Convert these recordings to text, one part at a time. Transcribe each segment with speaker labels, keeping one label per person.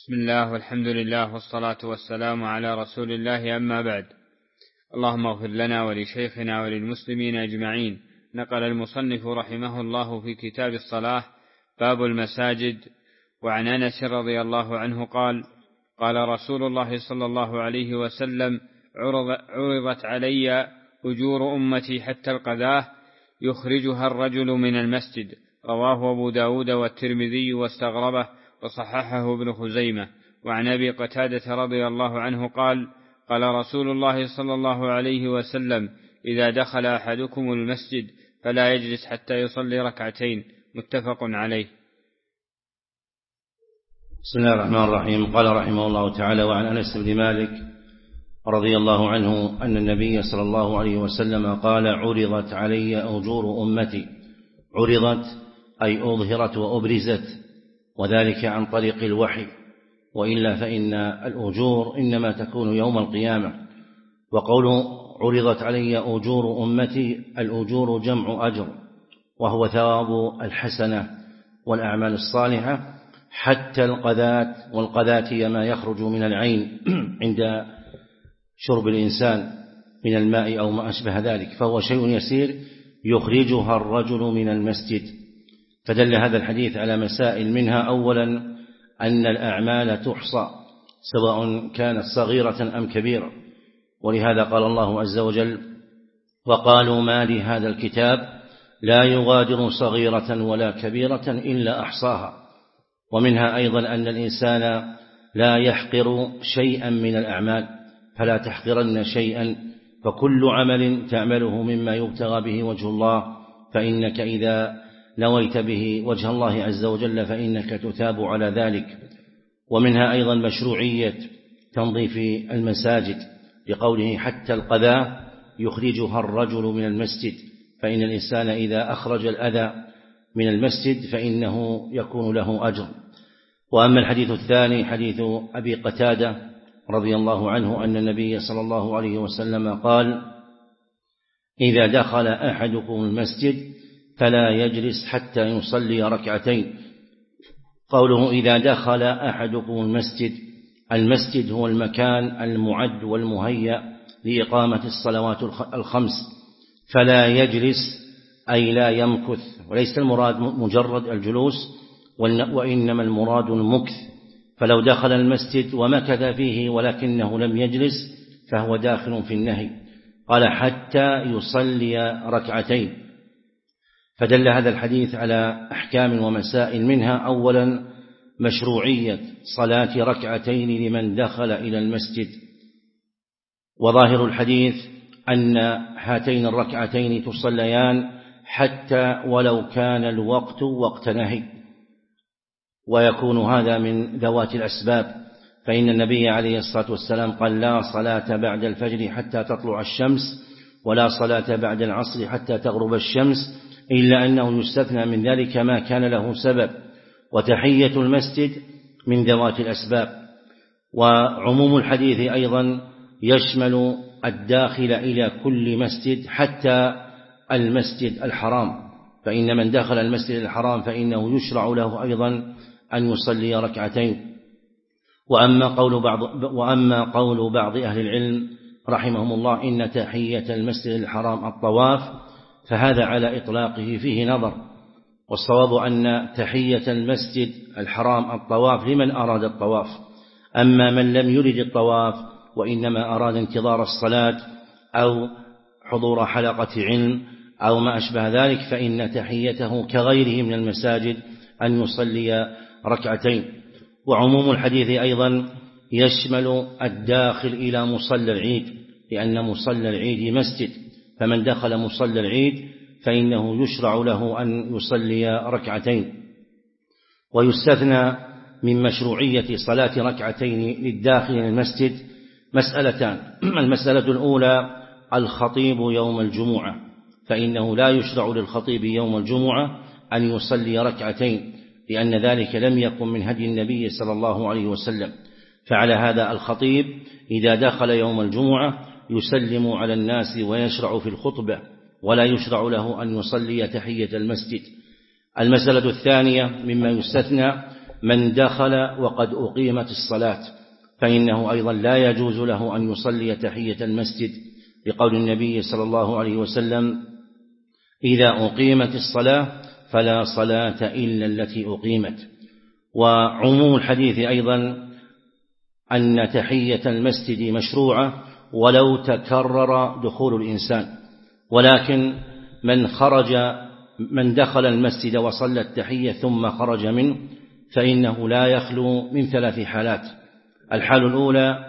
Speaker 1: بسم الله والحمد لله والصلاة والسلام على رسول الله، أما بعد. اللهم اغفر لنا ولشيخنا وللمسلمين أجمعين. نقل المصنف رحمه الله في كتاب الصلاة باب المساجد. وعن أنس رضي الله عنه قال: قال رسول الله صلى الله عليه وسلم: عرضت علي أجور أمتي حتى القذاة يخرجها الرجل من المسجد. رواه أبو داود والترمذي واستغربه وصححه ابن خزيمة. وعن أبي قتادة رضي الله عنه قال: قال رسول الله صلى الله عليه وسلم: إذا دخل أحدكم المسجد فلا يجلس حتى يصلي ركعتين. متفق عليه.
Speaker 2: بسم الله الرحمن الرحيم. قال رحمه الله تعالى: وعن أنس بن مالك رضي الله عنه أن النبي صلى الله عليه وسلم قال: عرضت علي أجور أمتي. عرضت أي أظهرت وأبرزت، وذلك عن طريق الوحي، وإلا فإن الأجور إنما تكون يوم القيامة. وقوله عرضت علي أجور أمتي، الأجور جمع أجر، وهو ثواب الحسنة والأعمال الصالحة حتى القذاة. والقذاة هي ما يخرج من العين عند شرب الإنسان من الماء أو ما أشبه ذلك، فهو شيء يسير يخرجها الرجل من المسجد. فدل هذا الحديث على مسائل، منها أولا أن الأعمال تحصى سواء كانت صغيرة أم كبيرة، ولهذا قال الله عز وجل: وقالوا ما لهذا الكتاب لا يغادر صغيرة ولا كبيرة إلا أحصاها. ومنها أيضا أن الإنسان لا يحقر شيئا من الأعمال، فلا تحقرن شيئا، فكل عمل تعمله مما يبتغى به وجه الله فإنك إذا نويت به وجه الله عز وجل فإنك تثاب على ذلك. ومنها أيضا مشروعية تنظيف المساجد، لقوله حتى القذاة يخرجها الرجل من المسجد، فإن الإنسان إذا أخرج الأذى من المسجد فإنه يكون له أجر. وأما الحديث الثاني حديث أبي قتادة رضي الله عنه أن النبي صلى الله عليه وسلم قال: إذا دخل أحدكم المسجد فلا يجلس حتى يصلي ركعتين. قوله إذا دخل أحدكم المسجد، المسجد هو المكان المعد والمهيأ لإقامة الصلوات الخمس. فلا يجلس أي لا يمكث، وليس المراد مجرد الجلوس، وإنما المراد المكث. فلو دخل المسجد ومكث فيه ولكنه لم يجلس فهو داخل في النهي. قال حتى يصلي ركعتين. فدل هذا الحديث على أحكام ومسائل، منها أولا مشروعية صلاة ركعتين لمن دخل إلى المسجد. وظاهر الحديث أن هاتين الركعتين تصليان حتى ولو كان الوقت وقت نهي، ويكون هذا من ذوات الأسباب، فإن النبي عليه الصلاة والسلام قال: لا صلاة بعد الفجر حتى تطلع الشمس، ولا صلاة بعد العصر حتى تغرب الشمس، إلا أنه يستثنى من ذلك ما كان له سبب، وتحية المسجد من ذوات الأسباب. وعموم الحديث أيضا يشمل الداخل إلى كل مسجد حتى المسجد الحرام، فإن من دخل المسجد الحرام فإنه يشرع له أيضا أن يصلي ركعتين. وأما قول بعض أهل العلم رحمهم الله إن تحية المسجد الحرام الطواف، فهذا على إطلاقه فيه نظر، والصواب أن تحية المسجد الحرام الطواف لمن أراد الطواف. أما من لم يرد الطواف وإنما أراد انتظار الصلاة أو حضور حلقة علم أو ما أشبه ذلك فإن تحيته كغيره من المساجد أن يصلي ركعتين. وعموم الحديث أيضا يشمل الداخل إلى مصلى العيد، لأن مصلى العيد مسجد، فمن دخل مصلى العيد فإنه يشرع له أن يصلي ركعتين. ويستثنى من مشروعية صلاة ركعتين للداخل من المسجد مسألتان. المسألة الأولى الخطيب يوم الجمعة، فإنه لا يشرع للخطيب يوم الجمعة أن يصلي ركعتين، لأن ذلك لم يكن من هدي النبي صلى الله عليه وسلم. فعلى هذا الخطيب إذا دخل يوم الجمعة يسلم على الناس ويشرع في الخطبة، ولا يشرع له أن يصلي تحية المسجد. المسألة الثانية مما يستثنى من دخل وقد أقيمت الصلاة، فإنه أيضا لا يجوز له أن يصلي تحية المسجد، لقول النبي صلى الله عليه وسلم: إذا أقيمت الصلاة فلا صلاة إلا التي أقيمت. وعموم الحديث أيضا أن تحية المسجد مشروعة ولو تكرر دخول الإنسان، ولكن من دخل المسجد وصلى التحية ثم خرج منه فإنه لا يخلو من 3 حالات. الحال الأولى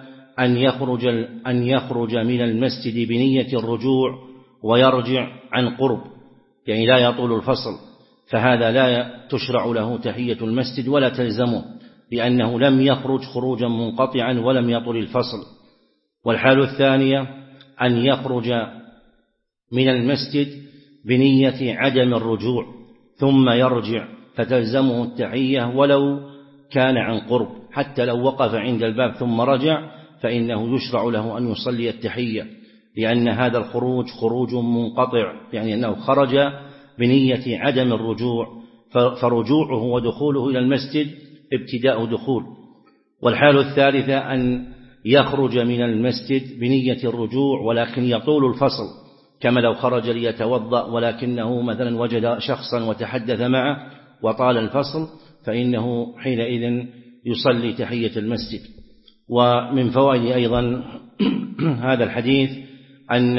Speaker 2: أن يخرج من المسجد بنية الرجوع ويرجع عن قرب، يعني لا يطول الفصل، فهذا لا تشرع له تحية المسجد ولا تلزمه، لأنه لم يخرج خروجا منقطعا ولم يطل الفصل. والحال الثانية أن يخرج من المسجد بنية عدم الرجوع ثم يرجع، فتلزمه التحية ولو كان عن قرب، حتى لو وقف عند الباب ثم رجع فإنه يشرع له أن يصلي التحية، لأن هذا الخروج خروج منقطع، يعني أنه خرج بنية عدم الرجوع، فرجوعه ودخوله إلى المسجد ابتداء دخول. والحال الثالثة أن يخرج من المسجد بنية الرجوع ولكن يطول الفصل، كما لو خرج ليتوضأ ولكنه مثلا وجد شخصا وتحدث معه وطال الفصل، فإنه حينئذ يصلي تحية المسجد. ومن فوائد أيضا هذا الحديث أن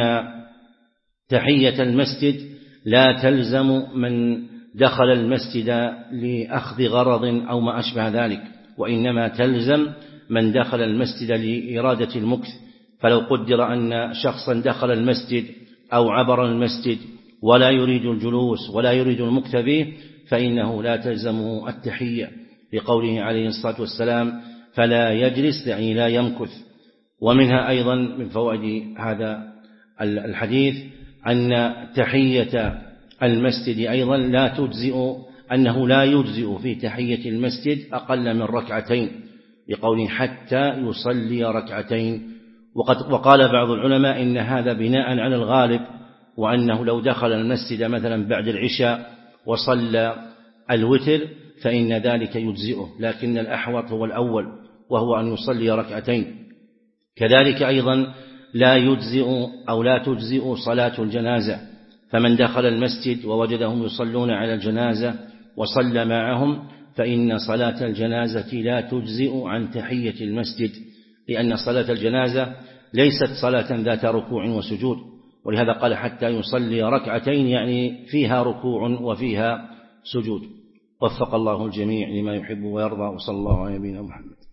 Speaker 2: تحية المسجد لا تلزم من دخل المسجد لأخذ غرض أو ما أشبه ذلك، وإنما تلزم من دخل المسجد لإرادة المكث. فلو قدر أن شخصا دخل المسجد أو عبر المسجد ولا يريد الجلوس ولا يريد المكث به فإنه لا تلزمه التحية، لقوله عليه الصلاة والسلام: فلا يجلس، يعني لا يمكث. ومنها أيضا من فوائد هذا الحديث أن تحية المسجد أيضا لا تجزئ، أنه لا يجزئ في تحية المسجد أقل من 2 لقوله: حتى يصلي 2. وقال بعض العلماء إن هذا بناء على الغالب، وأنه لو دخل المسجد مثلا بعد العشاء وصلى الوتر فإن ذلك يجزئه، لكن الأحوط هو الأول وهو أن يصلي 2. كذلك أيضا لا يجزئ أو لا تجزئ صلاة الجنازة، فمن دخل المسجد ووجدهم يصلون على الجنازة وصلى معهم فإن صلاة الجنازة لا تجزئ عن تحية المسجد، لأن صلاة الجنازة ليست صلاة ذات ركوع وسجود، ولهذا قال: حتى يصلي 2، يعني فيها ركوع وفيها سجود. وفق الله الجميع لما يحب ويرضى، وصلى الله على نبينا محمد.